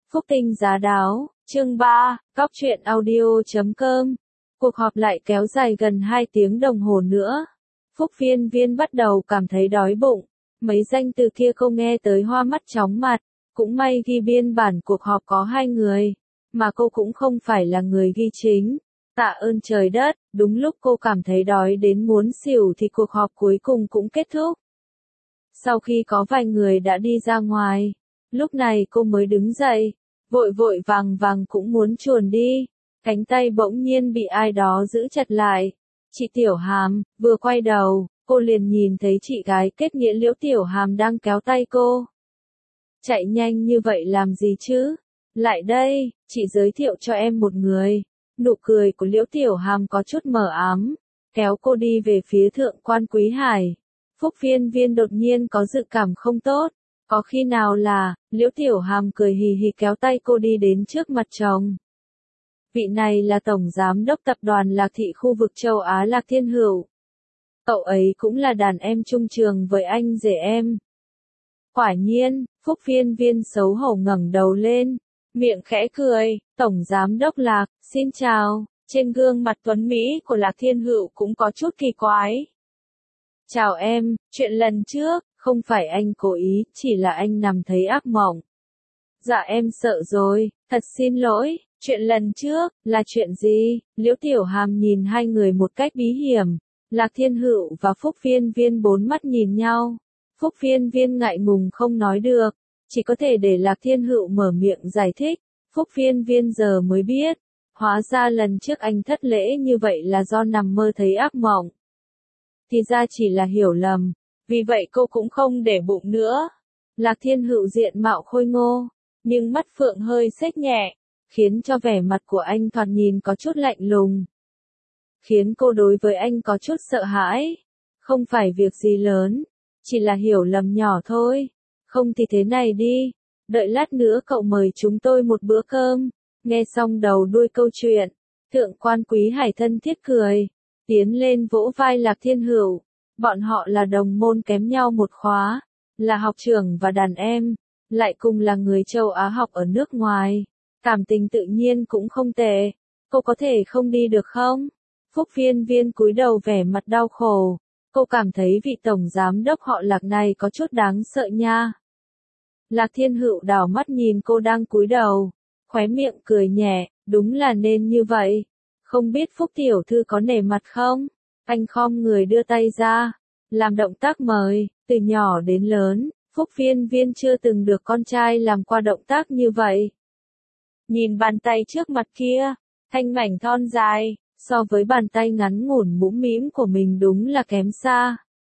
Phúc Tinh Giá Đáo, chương 3, Cóc truyện audio.com. Cuộc họp lại kéo dài gần 2 tiếng đồng hồ nữa. Phúc Viên Viên bắt đầu cảm thấy đói bụng. Mấy danh từ kia cô nghe tới hoa mắt chóng mặt. Cũng may ghi biên bản cuộc họp có 2 người. Mà cô cũng không phải là người ghi chính. Tạ ơn trời đất, đúng lúc cô cảm thấy đói đến muốn xỉu thì cuộc họp cuối cùng cũng kết thúc. Sau khi có vài người đã đi ra ngoài, lúc này cô mới đứng dậy, vội vội vàng vàng cũng muốn chuồn đi, cánh tay bỗng nhiên bị ai đó giữ chặt lại. Chị Tiểu Hàm, vừa quay đầu, cô liền nhìn thấy chị gái kết nghĩa Liễu Tiểu Hàm đang kéo tay cô. Chạy nhanh như vậy làm gì chứ? Lại đây, chị giới thiệu cho em một người. Nụ cười của Liễu Tiểu Hàm có chút mờ ám, kéo cô đi về phía Thượng quan Quý Hải. Phúc Viên Viên đột nhiên có dự cảm không tốt. Có khi nào là, Liễu Tiểu Hàm cười hì hì kéo tay cô đi đến trước mặt chồng. Vị này là Tổng Giám đốc Tập đoàn Lạc Thị khu vực châu Á Lạc Thiên Hữu. Cậu ấy cũng là đàn em chung trường với anh rể em. Quả nhiên, Phúc Viên Viên xấu hổ ngẩng đầu lên, miệng khẽ cười, Tổng Giám đốc Lạc, xin chào. Trên gương mặt tuấn Mỹ của Lạc Thiên Hữu cũng có chút kỳ quái. Chào em, chuyện lần trước, không phải anh cố ý, chỉ là anh nằm thấy ác mộng. Dạ em sợ rồi, thật xin lỗi, chuyện lần trước, là chuyện gì? Liễu Tiểu Hàm nhìn hai người một cách bí hiểm. Lạc Thiên Hữu và Phúc Viên Viên bốn mắt nhìn nhau. Phúc Viên Viên ngại ngùng không nói được, chỉ có thể để Lạc Thiên Hữu mở miệng giải thích. Phúc Viên Viên giờ mới biết, hóa ra lần trước anh thất lễ như vậy là do nằm mơ thấy ác mộng. Thì ra chỉ là hiểu lầm, vì vậy cô cũng không để bụng nữa. Lạc Thiên Hữu diện mạo khôi ngô, nhưng mắt phượng hơi xếch nhẹ, khiến cho vẻ mặt của anh thoạt nhìn có chút lạnh lùng. Khiến cô đối với anh có chút sợ hãi. Không phải việc gì lớn, chỉ là hiểu lầm nhỏ thôi. Không thì thế này đi, đợi lát nữa cậu mời chúng tôi một bữa cơm. Nghe xong đầu đuôi câu chuyện, Thượng quan Quý Hải thân thiết cười, tiến lên vỗ vai Lạc Thiên Hữu. Bọn họ là đồng môn kém nhau một khóa, là học trưởng và đàn em, lại cùng là người châu Á học ở nước ngoài. Cảm tình tự nhiên cũng không tệ. Cô có thể không đi được không? Phúc Viên Viên cúi đầu vẻ mặt đau khổ. Cô cảm thấy vị tổng giám đốc họ Lạc này có chút đáng sợ nha. Lạc Thiên Hữu đảo mắt nhìn cô đang cúi đầu, khóe miệng cười nhẹ, đúng là nên như vậy. Không biết Phúc tiểu thư có nể mặt không? Anh khom người đưa tay ra, làm động tác mời. Từ nhỏ đến lớn, Phúc Viên Viên chưa từng được con trai làm qua động tác như vậy. Nhìn bàn tay trước mặt kia, thanh mảnh thon dài, so với bàn tay ngắn ngủn mũm mĩm của mình đúng là kém xa.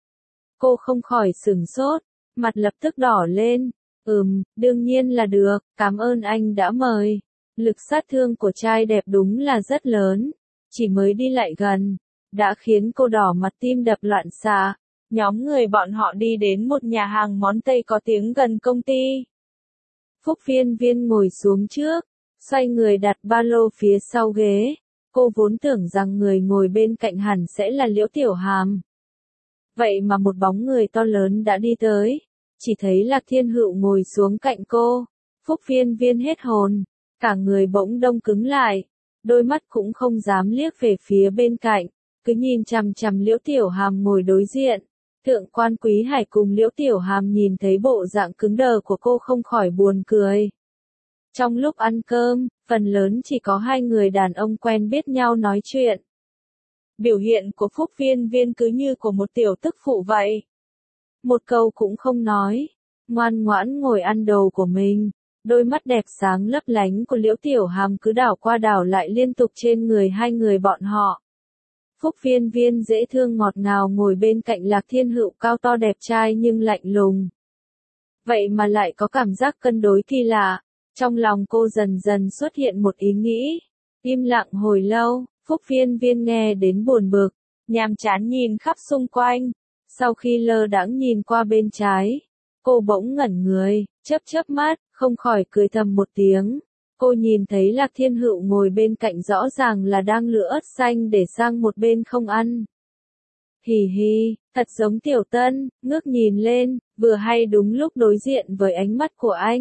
Cô không khỏi sửng sốt, mặt lập tức đỏ lên. Đương nhiên là được, cảm ơn anh đã mời. Lực sát thương của trai đẹp đúng là rất lớn, chỉ mới đi lại gần, đã khiến cô đỏ mặt tim đập loạn xạ. Nhóm người bọn họ đi đến một nhà hàng món Tây có tiếng gần công ty. Phúc Viên Viên ngồi xuống trước, xoay người đặt ba lô phía sau ghế. Cô vốn tưởng rằng người ngồi bên cạnh hẳn sẽ là Liễu Tiểu Hàm. Vậy mà một bóng người to lớn đã đi tới, chỉ thấy Lạc Thiên Hữu ngồi xuống cạnh cô. Phúc Viên Viên hết hồn, cả người bỗng đông cứng lại, đôi mắt cũng không dám liếc về phía bên cạnh, cứ nhìn chằm chằm Liễu Tiểu Hàm ngồi đối diện. Thượng quan Quý Hải cùng Liễu Tiểu Hàm nhìn thấy bộ dạng cứng đờ của cô không khỏi buồn cười. Trong lúc ăn cơm, phần lớn chỉ có hai người đàn ông quen biết nhau nói chuyện. Biểu hiện của Phúc Viên Viên cứ như của một tiểu tức phụ vậy. Một câu cũng không nói, ngoan ngoãn ngồi ăn đồ của mình. Đôi mắt đẹp sáng lấp lánh của Liễu Tiểu Hàm cứ đảo qua đảo lại liên tục trên người hai người bọn họ. Phúc Viên Viên dễ thương ngọt ngào ngồi bên cạnh Lạc Thiên Hữu cao to đẹp trai nhưng lạnh lùng. Vậy mà lại có cảm giác cân đối kỳ lạ. Trong lòng cô dần dần xuất hiện một ý nghĩ. Im lặng hồi lâu, Phúc Viên Viên nghe đến buồn bực, nhàm chán nhìn khắp xung quanh. Sau khi lơ đãng nhìn qua bên trái, cô bỗng ngẩn người, chớp mắt, không khỏi cười thầm một tiếng. Cô nhìn thấy Lạc Thiên Hữu ngồi bên cạnh rõ ràng là đang lựa ớt xanh để sang một bên không ăn. Hì hì, thật giống Tiểu Tân, ngước nhìn lên, vừa hay đúng lúc đối diện với ánh mắt của anh.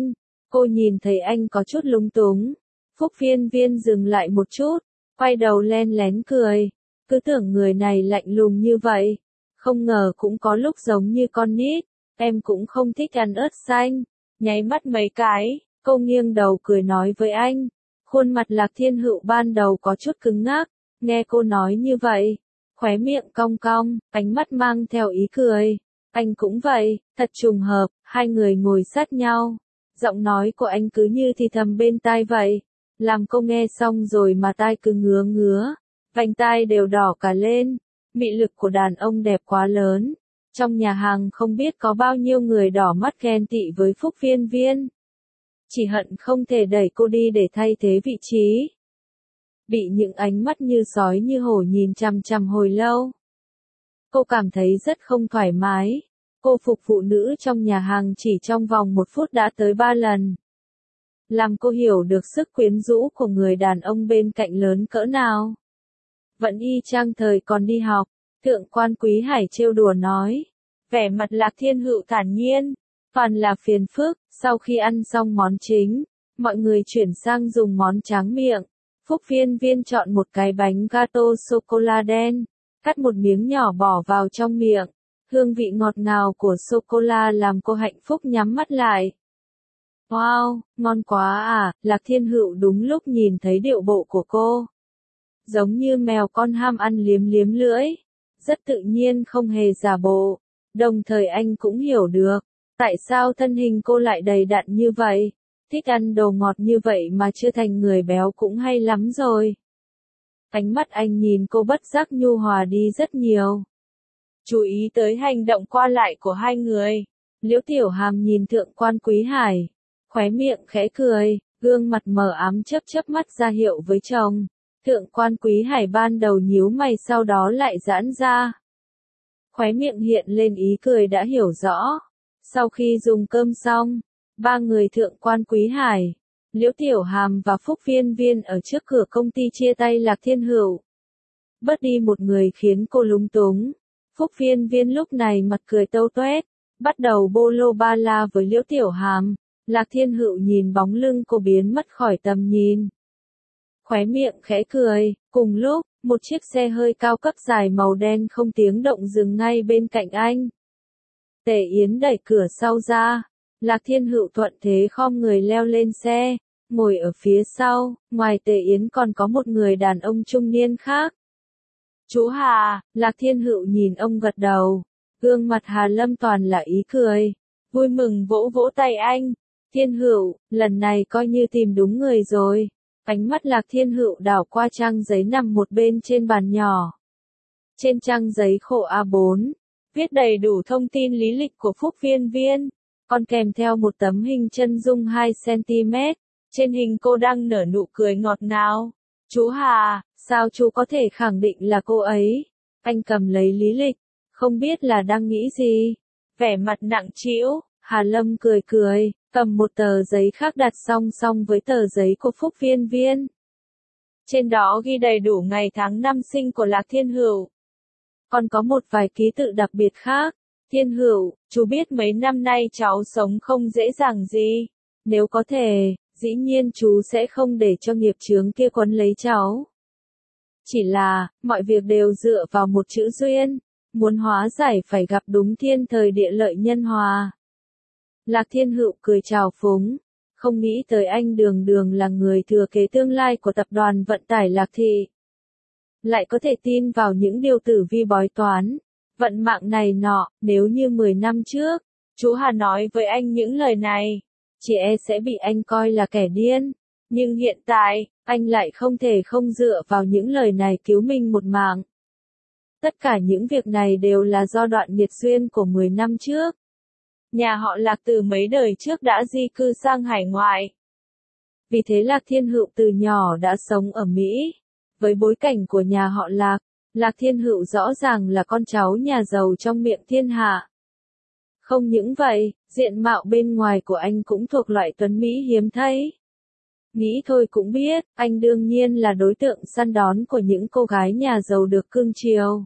Cô nhìn thấy anh có chút lúng túng. Phúc Viên Viên dừng lại một chút, quay đầu len lén cười. Cứ tưởng người này lạnh lùng như vậy. Không ngờ cũng có lúc giống như con nít. Em cũng không thích ăn ớt xanh. Nháy mắt mấy cái, cô nghiêng đầu cười nói với anh. Khuôn mặt Lạc Thiên Hữu ban đầu có chút cứng ngắc. Nghe cô nói như vậy, khóe miệng cong cong, ánh mắt mang theo ý cười. Anh cũng vậy, thật trùng hợp, hai người ngồi sát nhau. Giọng nói của anh cứ như thì thầm bên tai vậy. Làm cô nghe xong rồi mà tai cứ ngứa ngứa. Vành tai đều đỏ cả lên. Mị lực của đàn ông đẹp quá lớn. Trong nhà hàng không biết có bao nhiêu người đỏ mắt ghen tị với Phúc Viên Viên. Chỉ hận không thể đẩy cô đi để thay thế vị trí. Bị những ánh mắt như sói như hổ nhìn chằm chằm hồi lâu. Cô cảm thấy rất không thoải mái. Cô phục vụ nữ trong nhà hàng chỉ trong vòng 1 phút đã tới 3 lần. Làm cô hiểu được sức quyến rũ của người đàn ông bên cạnh lớn cỡ nào. Vẫn y chang thời còn đi học, Thượng quan Quý Hải trêu đùa nói. Vẻ mặt Lạc Thiên Hữu thản nhiên, toàn là phiền phức. Sau khi ăn xong món chính, mọi người chuyển sang dùng món tráng miệng. Phúc Viên Viên chọn một cái bánh gato sô-cô-la đen, cắt một miếng nhỏ bỏ vào trong miệng. Hương vị ngọt ngào của sô-cô-la làm cô hạnh phúc nhắm mắt lại. Wow, ngon quá à, Lạc Thiên Hữu đúng lúc nhìn thấy điệu bộ của cô. Giống như mèo con ham ăn liếm liếm lưỡi. Rất tự nhiên không hề giả bộ. Đồng thời anh cũng hiểu được, tại sao thân hình cô lại đầy đặn như vậy. Thích ăn đồ ngọt như vậy mà chưa thành người béo cũng hay lắm rồi. Ánh mắt anh nhìn cô bất giác nhu hòa đi rất nhiều. Chú ý tới hành động qua lại của hai người. Liễu Tiểu Hàm nhìn Thượng quan Quý Hải, khóe miệng khẽ cười, gương mặt mờ ám chớp chớp mắt ra hiệu với chồng. Thượng quan Quý Hải ban đầu nhíu mày sau đó lại giãn ra. Khóe miệng hiện lên ý cười đã hiểu rõ. Sau khi dùng cơm xong, ba người Thượng quan Quý Hải, Liễu Tiểu Hàm và Phúc Viên Viên ở trước cửa công ty chia tay Lạc Thiên Hữu. Bớt đi một người khiến cô lúng túng. Phúc Viên Viên lúc này mặt cười tâu toét, bắt đầu bô lô ba la với Liễu Tiểu Hàm. Lạc Thiên Hữu nhìn bóng lưng cô biến mất khỏi tầm nhìn. Khóe miệng khẽ cười, cùng lúc, một chiếc xe hơi cao cấp dài màu đen không tiếng động dừng ngay bên cạnh anh. Tề Yến đẩy cửa sau ra, Lạc Thiên Hữu thuận thế khom người leo lên xe, ngồi ở phía sau, ngoài Tề Yến còn có một người đàn ông trung niên khác. Chú Hà, Lạc Thiên Hữu nhìn ông gật đầu, gương mặt Hà Lâm toàn là ý cười, vui mừng vỗ vỗ tay anh. Thiên Hữu, lần này coi như tìm đúng người rồi. Ánh mắt Lạc Thiên Hữu đảo qua trang giấy nằm một bên trên bàn nhỏ. Trên trang giấy khổ A4, viết đầy đủ thông tin lý lịch của Phúc Viên Viên, còn kèm theo một tấm hình chân dung 2 cm. Trên hình cô đang nở nụ cười ngọt ngào. Chú Hà, sao chú có thể khẳng định là cô ấy? Anh cầm lấy lý lịch, không biết là đang nghĩ gì. Vẻ mặt nặng trĩu, Hà Lâm cười cười, cầm một tờ giấy khác đặt song song với tờ giấy của Phúc Viên Viên. Trên đó ghi đầy đủ ngày tháng năm sinh của Lạc Thiên Hữu. Còn có một vài ký tự đặc biệt khác. Thiên Hữu, chú biết mấy năm nay cháu sống không dễ dàng gì. Nếu có thể, dĩ nhiên chú sẽ không để cho nghiệp chướng kia quấn lấy cháu. Chỉ là, mọi việc đều dựa vào một chữ duyên. Muốn hóa giải phải gặp đúng thiên thời địa lợi nhân hòa. Lạc Thiên Hữu cười trào phúng, không nghĩ tới anh đường đường là người thừa kế tương lai của tập đoàn vận tải Lạc Thị. Lại có thể tin vào những điều tử vi bói toán, vận mạng này nọ, nếu như 10 năm trước, chú Hà nói với anh những lời này, chỉ e sẽ bị anh coi là kẻ điên. Nhưng hiện tại, anh lại không thể không dựa vào những lời này cứu mình một mạng. Tất cả những việc này đều là do đoạn nghiệt duyên của 10 năm trước. Nhà họ Lạc từ mấy đời trước đã di cư sang hải ngoại. Vì thế Lạc Thiên Hữu từ nhỏ đã sống ở Mỹ. Với bối cảnh của nhà họ Lạc, Lạc Thiên Hữu rõ ràng là con cháu nhà giàu trong miệng thiên hạ. Không những vậy, diện mạo bên ngoài của anh cũng thuộc loại tuấn Mỹ hiếm thấy. Nghĩ thôi cũng biết, anh đương nhiên là đối tượng săn đón của những cô gái nhà giàu được cưng chiều.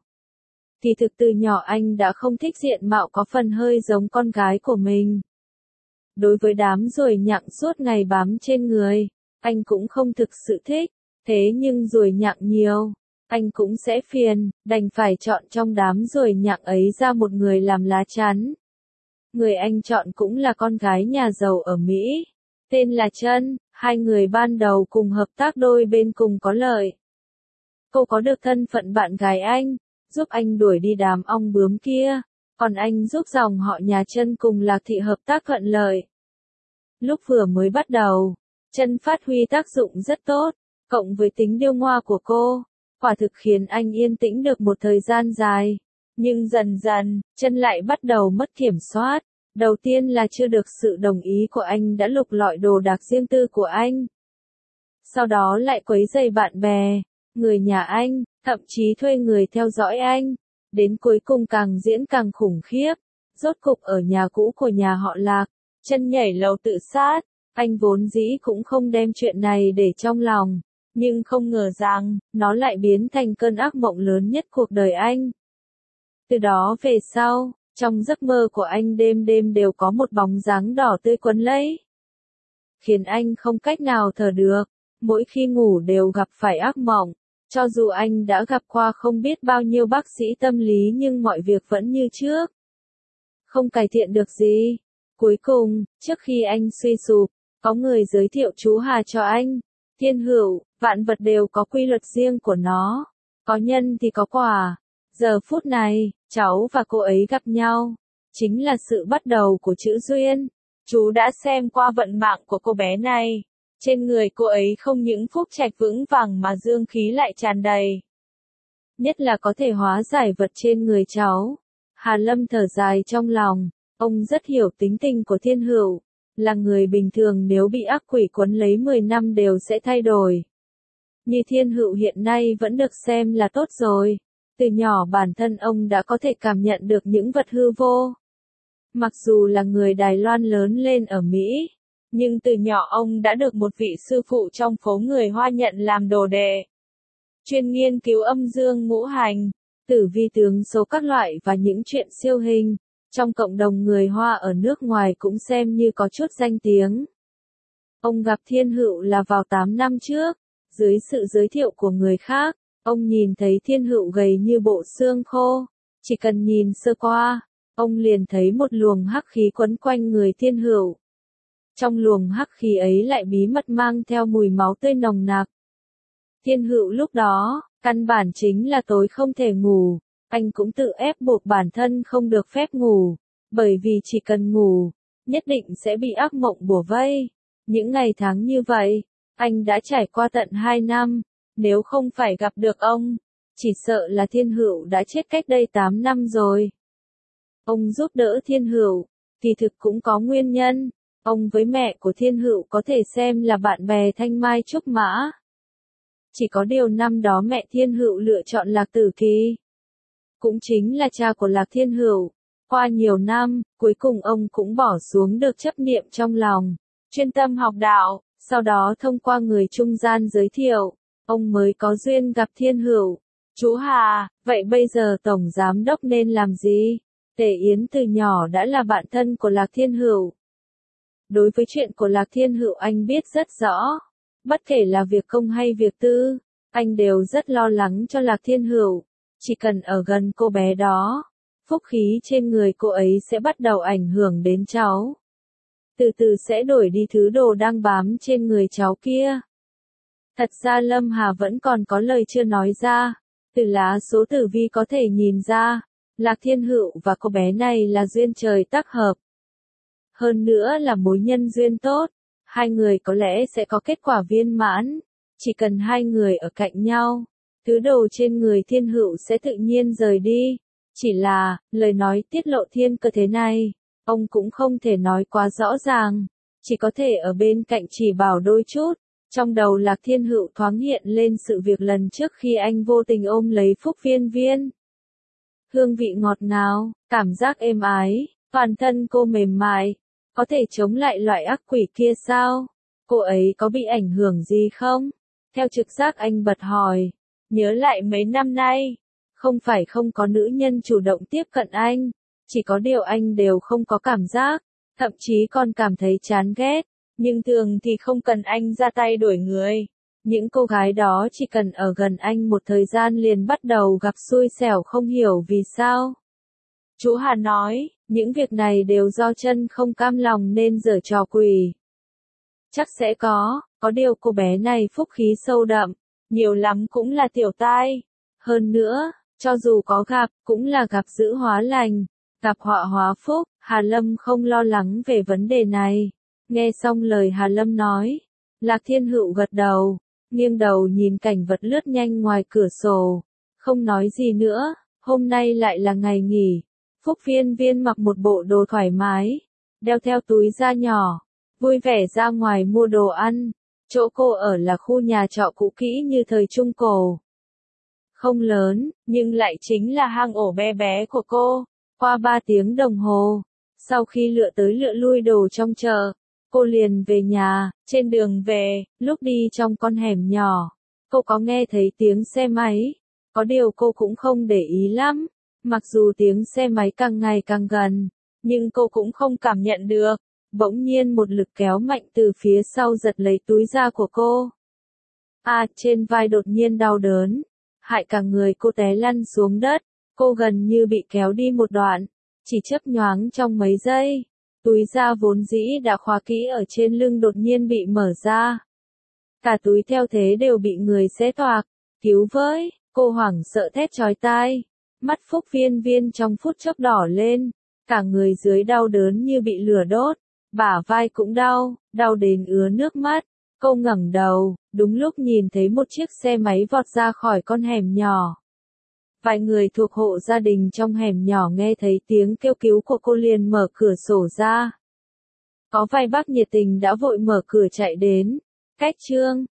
Kỳ thực từ nhỏ anh đã không thích diện mạo có phần hơi giống con gái của mình. Đối với đám ruồi nhặng suốt ngày bám trên người, anh cũng không thực sự thích, thế nhưng ruồi nhặng nhiều, anh cũng sẽ phiền, đành phải chọn trong đám ruồi nhặng ấy ra một người làm lá chắn. Người anh chọn cũng là con gái nhà giàu ở Mỹ, tên là Trân, hai người ban đầu cùng hợp tác đôi bên cùng có lợi. Cô có được thân phận bạn gái anh, giúp anh đuổi đi đám ong bướm kia, còn anh giúp dòng họ nhà Trân cùng Lạc Thị hợp tác thuận lợi. Lúc vừa mới bắt đầu, Trân phát huy tác dụng rất tốt, cộng với tính điêu ngoa của cô, quả thực khiến anh yên tĩnh được một thời gian dài. Nhưng dần dần, Trân lại bắt đầu mất kiểm soát. Đầu tiên là chưa được sự đồng ý của anh đã lục lọi đồ đạc riêng tư của anh. Sau đó lại quấy rầy bạn bè, người nhà anh, thậm chí thuê người theo dõi anh. Đến cuối cùng càng diễn càng khủng khiếp. Rốt cục ở nhà cũ của nhà họ Lạc, Trân nhảy lầu tự sát. Anh vốn dĩ cũng không đem chuyện này để trong lòng, nhưng không ngờ rằng, nó lại biến thành cơn ác mộng lớn nhất cuộc đời anh. Từ đó về sau, trong giấc mơ của anh đêm đêm đều có một bóng dáng đỏ tươi quấn lấy, khiến anh không cách nào thở được, mỗi khi ngủ đều gặp phải ác mộng. Cho dù anh đã gặp qua không biết bao nhiêu bác sĩ tâm lý nhưng mọi việc vẫn như trước, không cải thiện được gì. Cuối cùng, trước khi anh suy sụp, có người giới thiệu chú Hà cho anh. Thiên hữu, vạn vật đều có quy luật riêng của nó, có nhân thì có quả. Giờ phút này, cháu và cô ấy gặp nhau, chính là sự bắt đầu của chữ duyên. Chú đã xem qua vận mạng của cô bé này. Trên người cô ấy không những phúc trạch vững vàng mà dương khí lại tràn đầy. Nhất là có thể hóa giải vật trên người cháu. Hà Lâm thở dài trong lòng, ông rất hiểu tính tình của Thiên Hữu. Là người bình thường nếu bị ác quỷ quấn lấy 10 năm đều sẽ thay đổi. Như Thiên Hữu hiện nay vẫn được xem là tốt rồi. Từ nhỏ bản thân ông đã có thể cảm nhận được những vật hư vô. Mặc dù là người Đài Loan lớn lên ở Mỹ, nhưng từ nhỏ ông đã được một vị sư phụ trong phố người Hoa nhận làm đồ đệ. Chuyên nghiên cứu âm dương ngũ hành, tử vi tướng số các loại và những chuyện siêu hình. Trong cộng đồng người Hoa ở nước ngoài cũng xem như có chút danh tiếng. Ông gặp Thiên Hữu là vào 8 năm trước, dưới sự giới thiệu của người khác, ông nhìn thấy Thiên Hữu gầy như bộ xương khô. Chỉ cần nhìn sơ qua, ông liền thấy một luồng hắc khí quấn quanh người Thiên Hữu. Trong luồng hắc khí ấy lại bí mật mang theo mùi máu tươi nồng nặc. Thiên Hữu lúc đó, căn bản chính là tối không thể ngủ. Anh cũng tự ép buộc bản thân không được phép ngủ, bởi vì chỉ cần ngủ, nhất định sẽ bị ác mộng bủa vây. Những ngày tháng như vậy, anh đã trải qua tận 2 năm, nếu không phải gặp được ông, chỉ sợ là Thiên Hữu đã chết cách đây 8 năm rồi. Ông giúp đỡ Thiên Hữu, kỳ thực cũng có nguyên nhân, ông với mẹ của Thiên Hữu có thể xem là bạn bè thanh mai trúc mã. Chỉ có điều năm đó mẹ Thiên Hữu lựa chọn Lạc Tử Kỳ, cũng chính là cha của Lạc Thiên Hữu. Qua nhiều năm, cuối cùng ông cũng bỏ xuống được chấp niệm trong lòng, chuyên tâm học đạo, sau đó thông qua người trung gian giới thiệu, ông mới có duyên gặp Thiên Hữu. Chú Hà, vậy bây giờ Tổng Giám Đốc nên làm gì? Tề Yến từ nhỏ đã là bạn thân của Lạc Thiên Hữu. Đối với chuyện của Lạc Thiên Hữu anh biết rất rõ. Bất kể là việc công hay việc tư, anh đều rất lo lắng cho Lạc Thiên Hữu. Chỉ cần ở gần cô bé đó, phúc khí trên người cô ấy sẽ bắt đầu ảnh hưởng đến cháu. Từ từ sẽ đổi đi thứ đồ đang bám trên người cháu kia. Thật ra Lâm Hà vẫn còn có lời chưa nói ra. Từ lá số tử vi có thể nhìn ra, Lạc Thiên Hữu và cô bé này là duyên trời tác hợp. Hơn nữa là mối nhân duyên tốt, hai người có lẽ sẽ có kết quả viên mãn. Chỉ cần hai người ở cạnh nhau, thứ đồ trên người Thiên Hữu sẽ tự nhiên rời đi. Chỉ là, lời nói tiết lộ thiên cơ thế này, ông cũng không thể nói quá rõ ràng, chỉ có thể ở bên cạnh chỉ bảo đôi chút. Trong đầu Lạc Thiên Hữu thoáng hiện lên sự việc lần trước khi anh vô tình ôm lấy Phúc Viên Viên. Hương vị ngọt ngào, cảm giác êm ái, toàn thân cô mềm mại, có thể chống lại loại ác quỷ kia sao? Cô ấy có bị ảnh hưởng gì không? Theo trực giác anh bật hỏi, nhớ lại mấy năm nay, không phải không có nữ nhân chủ động tiếp cận anh, chỉ có điều anh đều không có cảm giác. thậm chí còn cảm thấy chán ghét, nhưng thường thì không cần anh ra tay đuổi người. Những cô gái đó chỉ cần ở gần anh một thời gian liền bắt đầu gặp xui xẻo không hiểu vì sao. Chú Hà nói, những việc này đều do chân không cam lòng nên giở trò quỷ. Chắc sẽ có điều cô bé này phúc khí sâu đậm, nhiều lắm cũng là tiểu tai. Hơn nữa, cho dù có gặp, cũng là gặp dữ hóa lành, gặp họa hóa phúc. Hà Lâm không lo lắng về vấn đề này. Nghe xong lời Hà Lâm nói, Lạc Thiên Hữu gật đầu, nghiêng đầu nhìn cảnh vật lướt nhanh ngoài cửa sổ, không nói gì nữa. Hôm nay lại là ngày nghỉ. Phúc Viên Viên mặc một bộ đồ thoải mái, đeo theo túi da nhỏ, vui vẻ ra ngoài mua đồ ăn. Chỗ cô ở là khu nhà trọ cũ kỹ như thời Trung Cổ. Không lớn, nhưng lại chính là hang ổ bé bé của cô. Qua 3 tiếng đồng hồ, sau khi lựa tới lựa lui đồ trong chợ, cô liền về nhà. Trên đường về, lúc đi trong con hẻm nhỏ, cô có nghe thấy tiếng xe máy. Có điều cô cũng không để ý lắm. Mặc dù tiếng xe máy càng ngày càng gần, nhưng cô cũng không cảm nhận được. Bỗng nhiên một lực kéo mạnh từ phía sau giật lấy túi da của cô. Trên vai đột nhiên đau đớn, hại cả người cô té lăn xuống đất. Cô gần như bị kéo đi một đoạn, chỉ chớp nhoáng trong mấy giây. Túi da vốn dĩ đã khóa kỹ ở trên lưng đột nhiên bị mở ra. Cả túi theo thế đều bị người xé toạc. Cứu với, cô hoảng sợ thét chói tai. Mắt Phúc Viên Viên trong phút chốc đỏ lên, cả người dưới đau đớn như bị lửa đốt, bả vai cũng đau đến ứa nước mắt. Cô ngẩng đầu, đúng lúc nhìn thấy một chiếc xe máy vọt ra khỏi con hẻm nhỏ. Vài người thuộc hộ gia đình trong hẻm nhỏ nghe thấy tiếng kêu cứu của cô liền mở cửa sổ ra. Có vài bác nhiệt tình đã vội mở cửa chạy đến. Cách chương